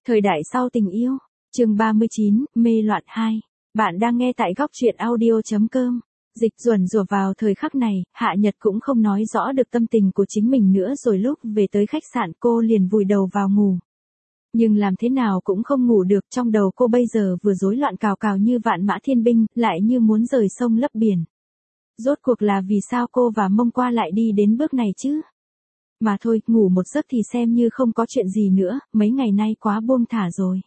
Thời đại sau tình yêu, chương 39, mê loạn 2. Bạn đang nghe tại góc truyện audio.com. Dịch Duẩn rủa vào thời khắc này, Hạ Nhật cũng không nói rõ được tâm tình của chính mình nữa, rồi lúc về tới khách sạn cô liền vùi đầu vào ngủ. Nhưng làm thế nào cũng không ngủ được, trong đầu cô bây giờ vừa rối loạn cào cào như vạn mã thiên binh, lại như muốn rời sông lấp biển. Rốt cuộc là vì sao cô và Mông Qua lại đi đến bước này chứ? Mà thôi, ngủ một giấc thì xem như không có chuyện gì nữa, mấy ngày nay quá buông thả rồi.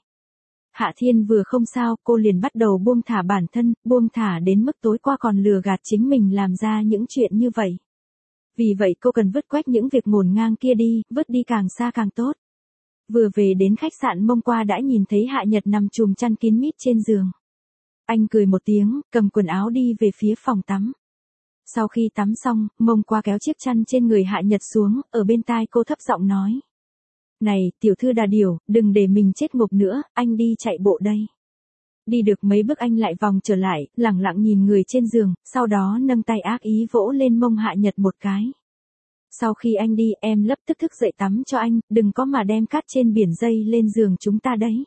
Hạ Thiên vừa không sao, cô liền bắt đầu buông thả bản thân, buông thả đến mức tối qua còn lừa gạt chính mình làm ra những chuyện như vậy. Vì vậy cô cần vứt quách những việc ngổn ngang kia đi, vứt đi càng xa càng tốt. Vừa về đến khách sạn, Mông Qua đã nhìn thấy Hạ Nhật nằm chùm chăn kín mít trên giường. Anh cười một tiếng, cầm quần áo đi về phía phòng tắm. Sau khi tắm xong, Mông Qua kéo chiếc chăn trên người Hạ Nhật xuống, ở bên tai cô thấp giọng nói. Này, tiểu thư đà điểu, đừng để mình chết ngộp nữa, anh đi chạy bộ đây. Đi được mấy bước anh lại vòng trở lại, lẳng lặng nhìn người trên giường, sau đó nâng tay ác ý vỗ lên mông Hạ Nhật một cái. Sau khi anh đi, em lập tức thức dậy tắm cho anh, đừng có mà đem cát trên biển dây lên giường chúng ta đấy.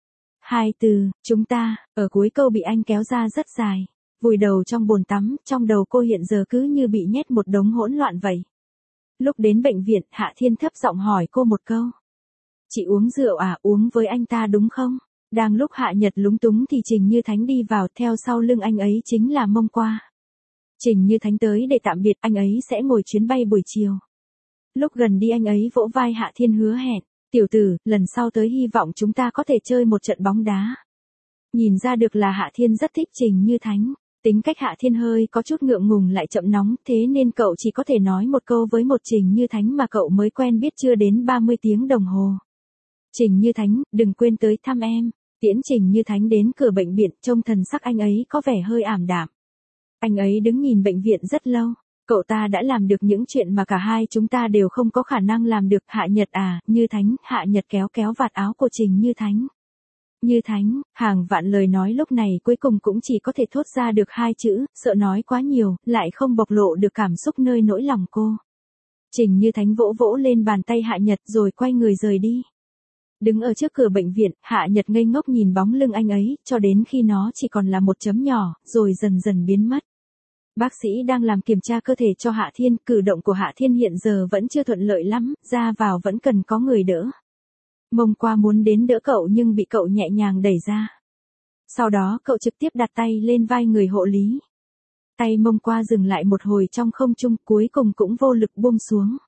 Hai từ, chúng ta, ở cuối câu bị anh kéo ra rất dài. Vùi đầu trong bồn tắm, trong đầu cô hiện giờ cứ như bị nhét một đống hỗn loạn vậy. Lúc đến bệnh viện, Hạ Thiên thấp giọng hỏi cô một câu. Chị uống rượu à, uống với anh ta đúng không? Đang lúc Hạ Nhật lúng túng thì Trình Như Thánh đi vào, theo sau lưng anh ấy chính là Mông Qua. Trình Như Thánh tới để tạm biệt, anh ấy sẽ ngồi chuyến bay buổi chiều. Lúc gần đi anh ấy vỗ vai Hạ Thiên hứa hẹn, tiểu tử, lần sau tới hy vọng chúng ta có thể chơi một trận bóng đá. Nhìn ra được là Hạ Thiên rất thích Trình Như Thánh. Tính cách Hạ Thiên hơi có chút ngượng ngùng lại chậm nóng, thế nên cậu chỉ có thể nói một câu với một Trình Như Thánh mà cậu mới quen biết chưa đến 30 tiếng đồng hồ. Trình Như Thánh, đừng quên tới thăm em. Tiễn Trình Như Thánh đến cửa bệnh viện, trông thần sắc anh ấy có vẻ hơi ảm đạm. Anh ấy đứng nhìn bệnh viện rất lâu. Cậu ta đã làm được những chuyện mà cả hai chúng ta đều không có khả năng làm được. Hạ Nhật à, Như Thánh, Hạ Nhật kéo kéo vạt áo của Trình Như Thánh. Như Thánh, hàng vạn lời nói lúc này cuối cùng cũng chỉ có thể thốt ra được hai chữ, sợ nói quá nhiều, lại không bộc lộ được cảm xúc nơi nỗi lòng cô. Trình Như Thánh vỗ vỗ lên bàn tay Hạ Nhật rồi quay người rời đi. Đứng ở trước cửa bệnh viện, Hạ Nhật ngây ngốc nhìn bóng lưng anh ấy, cho đến khi nó chỉ còn là một chấm nhỏ, rồi dần dần biến mất. Bác sĩ đang làm kiểm tra cơ thể cho Hạ Thiên, cử động của Hạ Thiên hiện giờ vẫn chưa thuận lợi lắm, ra vào vẫn cần có người đỡ. Mông Qua muốn đến đỡ cậu nhưng bị cậu nhẹ nhàng đẩy ra. Sau đó cậu trực tiếp đặt tay lên vai người hộ lý. Tay Mông Qua dừng lại một hồi trong không trung, cuối cùng cũng vô lực buông xuống.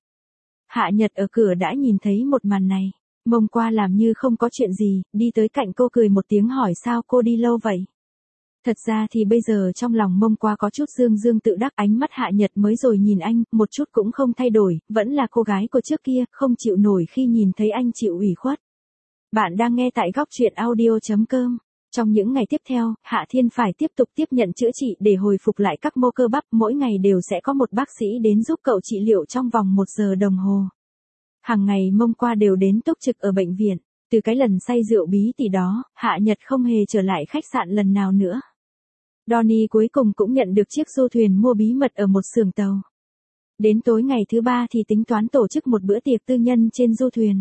Hạ Nhật ở cửa đã nhìn thấy một màn này. Mông Qua làm như không có chuyện gì, đi tới cạnh cô cười một tiếng hỏi sao cô đi lâu vậy. Thật ra thì bây giờ trong lòng Mông Qua có chút dương dương tự đắc, ánh mắt Hạ Nhật mới rồi nhìn anh, một chút cũng không thay đổi, vẫn là cô gái của trước kia, không chịu nổi khi nhìn thấy anh chịu ủy khuất. Bạn đang nghe tại góc truyện audio.com. Trong những ngày tiếp theo, Hạ Thiên phải tiếp tục tiếp nhận chữa trị để hồi phục lại các mô cơ bắp, mỗi ngày đều sẽ có một bác sĩ đến giúp cậu trị liệu trong vòng 1 giờ đồng hồ. Hàng ngày Mông Qua đều đến túc trực ở bệnh viện, từ cái lần say rượu bí tỉ đó, Hạ Nhật không hề trở lại khách sạn lần nào nữa. Donnie cuối cùng cũng nhận được chiếc du thuyền mua bí mật ở một xưởng tàu. Đến tối ngày thứ 3 thì tính toán tổ chức một bữa tiệc tư nhân trên du thuyền.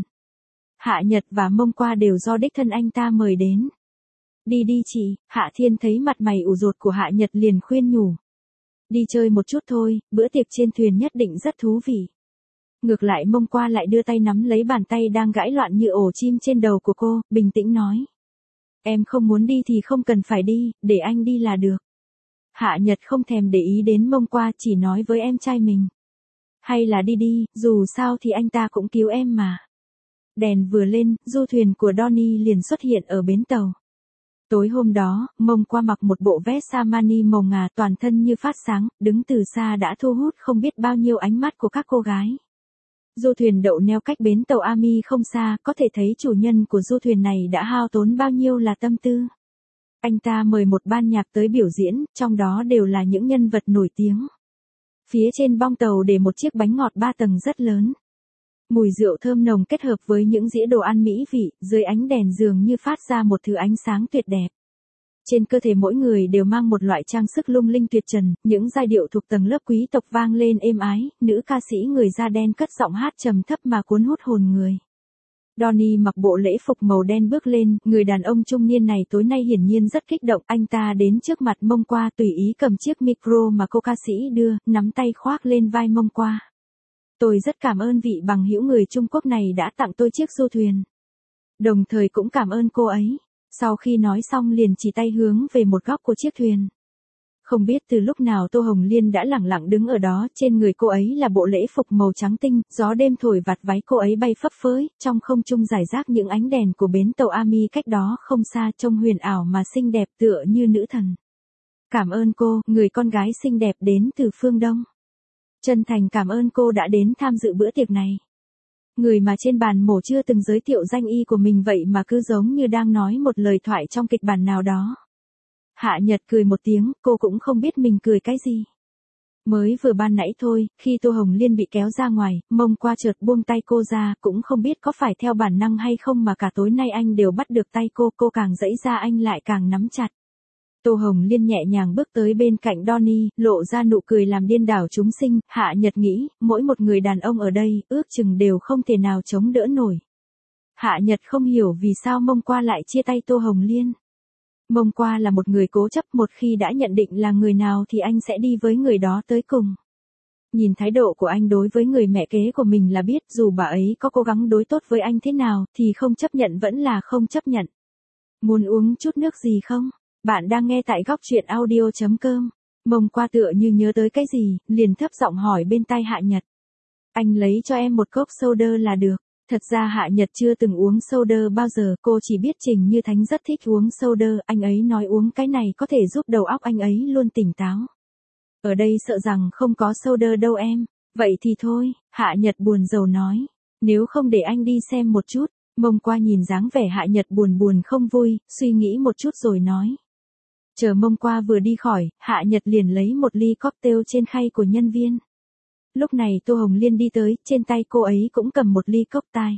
Hạ Nhật và Mông Qua đều do đích thân anh ta mời đến. Đi đi chị, Hạ Thiên thấy mặt mày ủ rột của Hạ Nhật liền khuyên nhủ. Đi chơi một chút thôi, bữa tiệc trên thuyền nhất định rất thú vị. Ngược lại Mông Qua lại đưa tay nắm lấy bàn tay đang gãi loạn như ổ chim trên đầu của cô, bình tĩnh nói. Em không muốn đi thì không cần phải đi, để anh đi là được. Hạ Nhật không thèm để ý đến Mông Qua, chỉ nói với em trai mình. Hay là đi đi, dù sao thì anh ta cũng cứu em mà. Đèn vừa lên, du thuyền của Donnie liền xuất hiện ở bến tàu. Tối hôm đó, Mông Qua mặc một bộ vest Samani màu ngà, toàn thân như phát sáng, đứng từ xa đã thu hút không biết bao nhiêu ánh mắt của các cô gái. Du thuyền đậu neo cách bến tàu Ami không xa, có thể thấy chủ nhân của du thuyền này đã hao tốn bao nhiêu là tâm tư. Anh ta mời một ban nhạc tới biểu diễn, trong đó đều là những nhân vật nổi tiếng. Phía trên bong tàu để một chiếc bánh ngọt 3 tầng rất lớn. Mùi rượu thơm nồng kết hợp với những dĩa đồ ăn mỹ vị, dưới ánh đèn dường như phát ra một thứ ánh sáng tuyệt đẹp. Trên cơ thể mỗi người đều mang một loại trang sức lung linh tuyệt trần, những giai điệu thuộc tầng lớp quý tộc vang lên êm ái, nữ ca sĩ người da đen cất giọng hát trầm thấp mà cuốn hút hồn người. Donnie mặc bộ lễ phục màu đen bước lên, người đàn ông trung niên này tối nay hiển nhiên rất kích động, anh ta đến trước mặt Mông Qua tùy ý cầm chiếc micro mà cô ca sĩ đưa, nắm tay khoác lên vai Mông Qua. Tôi rất cảm ơn vị bằng hữu người Trung Quốc này đã tặng tôi chiếc du thuyền. Đồng thời cũng cảm ơn cô ấy. Sau khi nói xong liền chỉ tay hướng về một góc của chiếc thuyền. Không biết từ lúc nào Tô Hồng Liên đã lẳng lặng đứng ở đó, trên người cô ấy là bộ lễ phục màu trắng tinh, gió đêm thổi vạt váy cô ấy bay phấp phới, trong không trung rải rác những ánh đèn của bến tàu Ami cách đó không xa trông huyền ảo mà xinh đẹp tựa như nữ thần. Cảm ơn cô, người con gái xinh đẹp đến từ phương Đông. Chân thành cảm ơn cô đã đến tham dự bữa tiệc này. Người mà trên bàn mổ chưa từng giới thiệu danh y của mình vậy mà cứ giống như đang nói một lời thoại trong kịch bản nào đó. Hạ Nhật cười một tiếng, cô cũng không biết mình cười cái gì. Mới vừa ban nãy thôi, khi Tô Hồng Liên bị kéo ra ngoài, Mông Qua chợt buông tay cô ra, cũng không biết có phải theo bản năng hay không mà cả tối nay anh đều bắt được tay cô càng giãy ra anh lại càng nắm chặt. Tô Hồng Liên nhẹ nhàng bước tới bên cạnh Donnie, lộ ra nụ cười làm điên đảo chúng sinh, Hạ Nhật nghĩ, mỗi một người đàn ông ở đây, ước chừng đều không thể nào chống đỡ nổi. Hạ Nhật không hiểu vì sao Mông Qua lại chia tay Tô Hồng Liên. Mông Qua là một người cố chấp, một khi đã nhận định là người nào thì anh sẽ đi với người đó tới cùng. Nhìn thái độ của anh đối với người mẹ kế của mình là biết dù bà ấy có cố gắng đối tốt với anh thế nào thì không chấp nhận vẫn là không chấp nhận. Muốn uống chút nước gì không? Bạn đang nghe tại góc truyện audio.com. Mông Qua tựa như nhớ tới cái gì, liền thấp giọng hỏi bên tai Hạ Nhật. Anh lấy cho em một cốc soda là được. Thật ra Hạ Nhật chưa từng uống soda bao giờ, cô chỉ biết Trình Như Thánh rất thích uống soda, anh ấy nói uống cái này có thể giúp đầu óc anh ấy luôn tỉnh táo. Ở đây sợ rằng không có soda đâu em. Vậy thì thôi, Hạ Nhật buồn rầu nói. Nếu không để anh đi xem một chút. Mông Qua nhìn dáng vẻ Hạ Nhật buồn buồn không vui, suy nghĩ một chút rồi nói. Chờ Mông Qua vừa đi khỏi, Hạ Nhật liền lấy một ly cocktail trên khay của nhân viên. Lúc này Tô Hồng Liên đi tới, trên tay cô ấy cũng cầm một ly cocktail.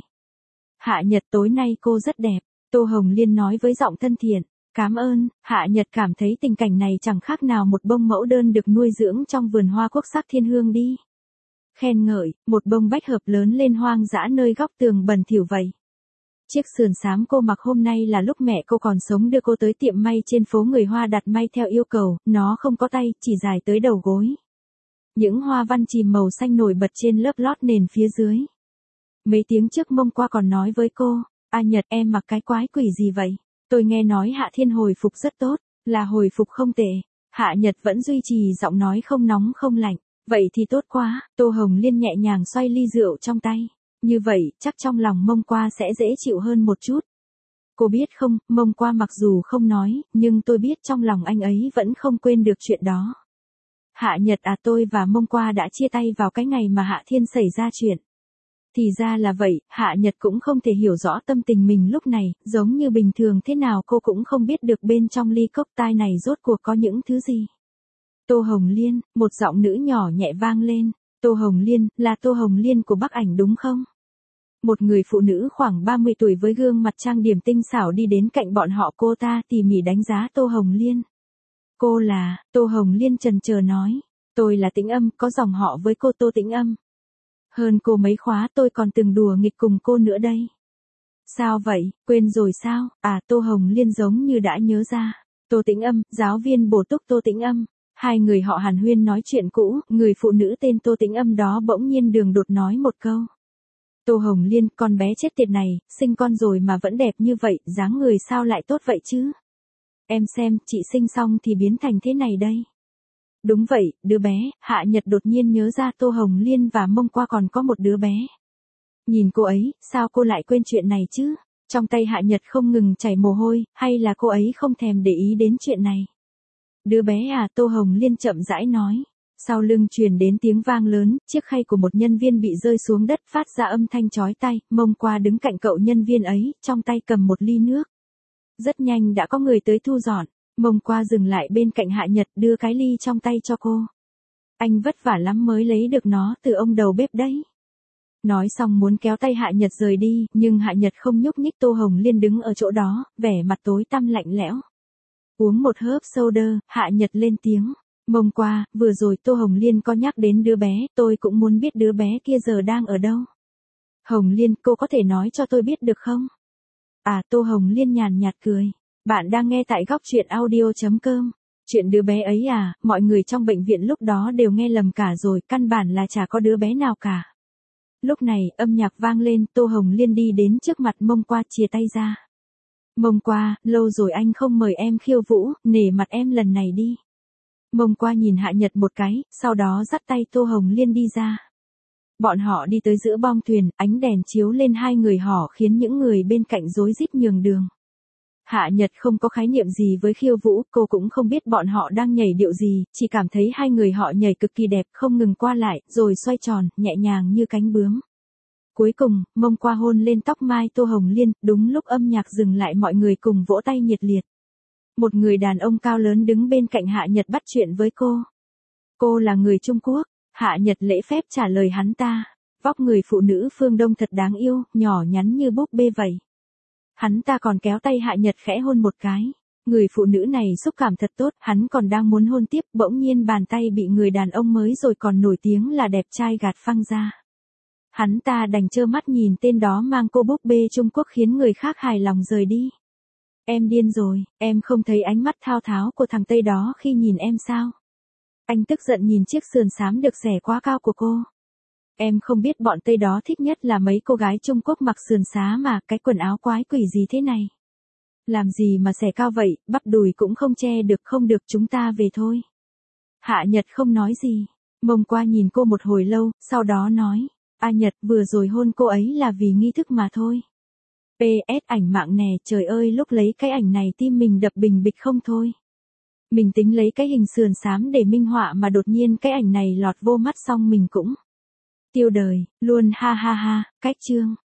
Hạ Nhật tối nay cô rất đẹp, Tô Hồng Liên nói với giọng thân thiện. Cảm ơn, Hạ Nhật cảm thấy tình cảnh này chẳng khác nào một bông mẫu đơn được nuôi dưỡng trong vườn hoa quốc sắc thiên hương đi. Khen ngợi, một bông bách hợp lớn lên hoang dã nơi góc tường bẩn thỉu vậy. Chiếc sườn xám cô mặc hôm nay là lúc mẹ cô còn sống đưa cô tới tiệm may trên phố người Hoa đặt may theo yêu cầu, nó không có tay, chỉ dài tới đầu gối. Những hoa văn chìm màu xanh nổi bật trên lớp lót nền phía dưới. Mấy tiếng trước Mông Qua còn nói với cô, A Nhật em mặc cái quái quỷ gì vậy? Tôi nghe nói Hạ Thiên hồi phục rất tốt, là hồi phục không tệ. Hạ Nhật vẫn duy trì giọng nói không nóng không lạnh, vậy thì tốt quá, Tô Hồng Liên nhẹ nhàng xoay ly rượu trong tay. Như vậy, chắc trong lòng Mông Qua sẽ dễ chịu hơn một chút. Cô biết không, Mông Qua mặc dù không nói, nhưng tôi biết trong lòng anh ấy vẫn không quên được chuyện đó. Hạ Nhật à, tôi và Mông Qua đã chia tay vào cái ngày mà Hạ Thiên xảy ra chuyện. Thì ra là vậy, Hạ Nhật cũng không thể hiểu rõ tâm tình mình lúc này, giống như bình thường thế nào cô cũng không biết được bên trong ly cocktail này rốt cuộc có những thứ gì. Tô Hồng Liên, một giọng nữ nhỏ nhẹ vang lên. Tô Hồng Liên, là Tô Hồng Liên của Bắc Ảnh đúng không? Một người phụ nữ khoảng 30 tuổi với gương mặt trang điểm tinh xảo đi đến cạnh bọn họ, cô ta tỉ mỉ đánh giá Tô Hồng Liên. Cô là, Tô Hồng Liên chần chờ nói. Tôi là Tĩnh Âm, có dòng họ với cô Tô Tĩnh Âm. Hơn cô mấy khóa tôi còn từng đùa nghịch cùng cô nữa đây. Sao vậy, quên rồi sao? À, Tô Hồng Liên giống như đã nhớ ra. Tô Tĩnh Âm, giáo viên bổ túc Tô Tĩnh Âm. Hai người họ hàn huyên nói chuyện cũ, người phụ nữ tên Tô Tĩnh Âm đó bỗng nhiên đường đột nói một câu. Tô Hồng Liên, con bé chết tiệt này, sinh con rồi mà vẫn đẹp như vậy, dáng người sao lại tốt vậy chứ? Em xem, chị sinh xong thì biến thành thế này đây. Đúng vậy, đứa bé, Hạ Nhật đột nhiên nhớ ra Tô Hồng Liên và Mông Qua còn có một đứa bé. Nhìn cô ấy, sao cô lại quên chuyện này chứ? Trong tay Hạ Nhật không ngừng chảy mồ hôi, hay là cô ấy không thèm để ý đến chuyện này? Đứa bé à, Tô Hồng Liên chậm rãi nói. Sau lưng truyền đến tiếng vang lớn, chiếc khay của một nhân viên bị rơi xuống đất phát ra âm thanh chói tai, Mông Qua đứng cạnh cậu nhân viên ấy, trong tay cầm một ly nước. Rất nhanh đã có người tới thu dọn, Mông Qua dừng lại bên cạnh Hạ Nhật đưa cái ly trong tay cho cô. Anh vất vả lắm mới lấy được nó từ ông đầu bếp đấy. Nói xong muốn kéo tay Hạ Nhật rời đi, nhưng Hạ Nhật không nhúc nhích. Tô Hồng Liên đứng ở chỗ đó, vẻ mặt tối tăm lạnh lẽo. Uống một hớp soda, Hạ Nhật lên tiếng. Mông Qua, vừa rồi Tô Hồng Liên có nhắc đến đứa bé, tôi cũng muốn biết đứa bé kia giờ đang ở đâu. Hồng Liên, cô có thể nói cho tôi biết được không? À, Tô Hồng Liên nhàn nhạt cười. Bạn đang nghe tại góc truyện audio.com. Chuyện đứa bé ấy à, mọi người trong bệnh viện lúc đó đều nghe lầm cả rồi, căn bản là chả có đứa bé nào cả. Lúc này, âm nhạc vang lên, Tô Hồng Liên đi đến trước mặt Mông Qua chìa tay ra. Mông Qua, lâu rồi anh không mời em khiêu vũ, nể mặt em lần này đi. Mông Qua nhìn Hạ Nhật một cái, sau đó dắt tay Tô Hồng Liên đi ra. Bọn họ đi tới giữa bong thuyền, ánh đèn chiếu lên hai người họ khiến những người bên cạnh rối rít nhường đường. Hạ Nhật không có khái niệm gì với khiêu vũ, cô cũng không biết bọn họ đang nhảy điệu gì, chỉ cảm thấy hai người họ nhảy cực kỳ đẹp, không ngừng qua lại, rồi xoay tròn, nhẹ nhàng như cánh bướm. Cuối cùng, Mông Qua hôn lên tóc mai Tô Hồng Liên, đúng lúc âm nhạc dừng lại mọi người cùng vỗ tay nhiệt liệt. Một người đàn ông cao lớn đứng bên cạnh Hạ Nhật bắt chuyện với cô. Cô là người Trung Quốc, Hạ Nhật lễ phép trả lời hắn ta. Vóc người phụ nữ phương Đông thật đáng yêu, nhỏ nhắn như búp bê vậy. Hắn ta còn kéo tay Hạ Nhật khẽ hôn một cái. Người phụ nữ này xúc cảm thật tốt, hắn còn đang muốn hôn tiếp, bỗng nhiên bàn tay bị người đàn ông mới rồi còn nổi tiếng là đẹp trai gạt phăng ra. Hắn ta đành trơ mắt nhìn tên đó mang cô búp bê Trung Quốc khiến người khác hài lòng rời đi. Em điên rồi, em không thấy ánh mắt thao tháo của thằng Tây đó khi nhìn em sao? Anh tức giận nhìn chiếc sườn xám được xẻ quá cao của cô. Em không biết bọn Tây đó thích nhất là mấy cô gái Trung Quốc mặc sườn xá mà, cái quần áo quái quỷ gì thế này. Làm gì mà xẻ cao vậy, bắp đùi cũng không che được, không được, chúng ta về thôi. Hạ Nhật không nói gì. Mông Qua nhìn cô một hồi lâu, sau đó nói. A Nhật, vừa rồi hôn cô ấy là vì nghi thức mà thôi. PS ảnh mạng nè, trời ơi, lúc lấy cái ảnh này tim mình đập bình bịch không thôi. Mình tính lấy cái hình sườn xám để minh họa mà đột nhiên cái ảnh này lọt vô mắt xong mình cũng tiêu đời, luôn ha ha ha, cách chương.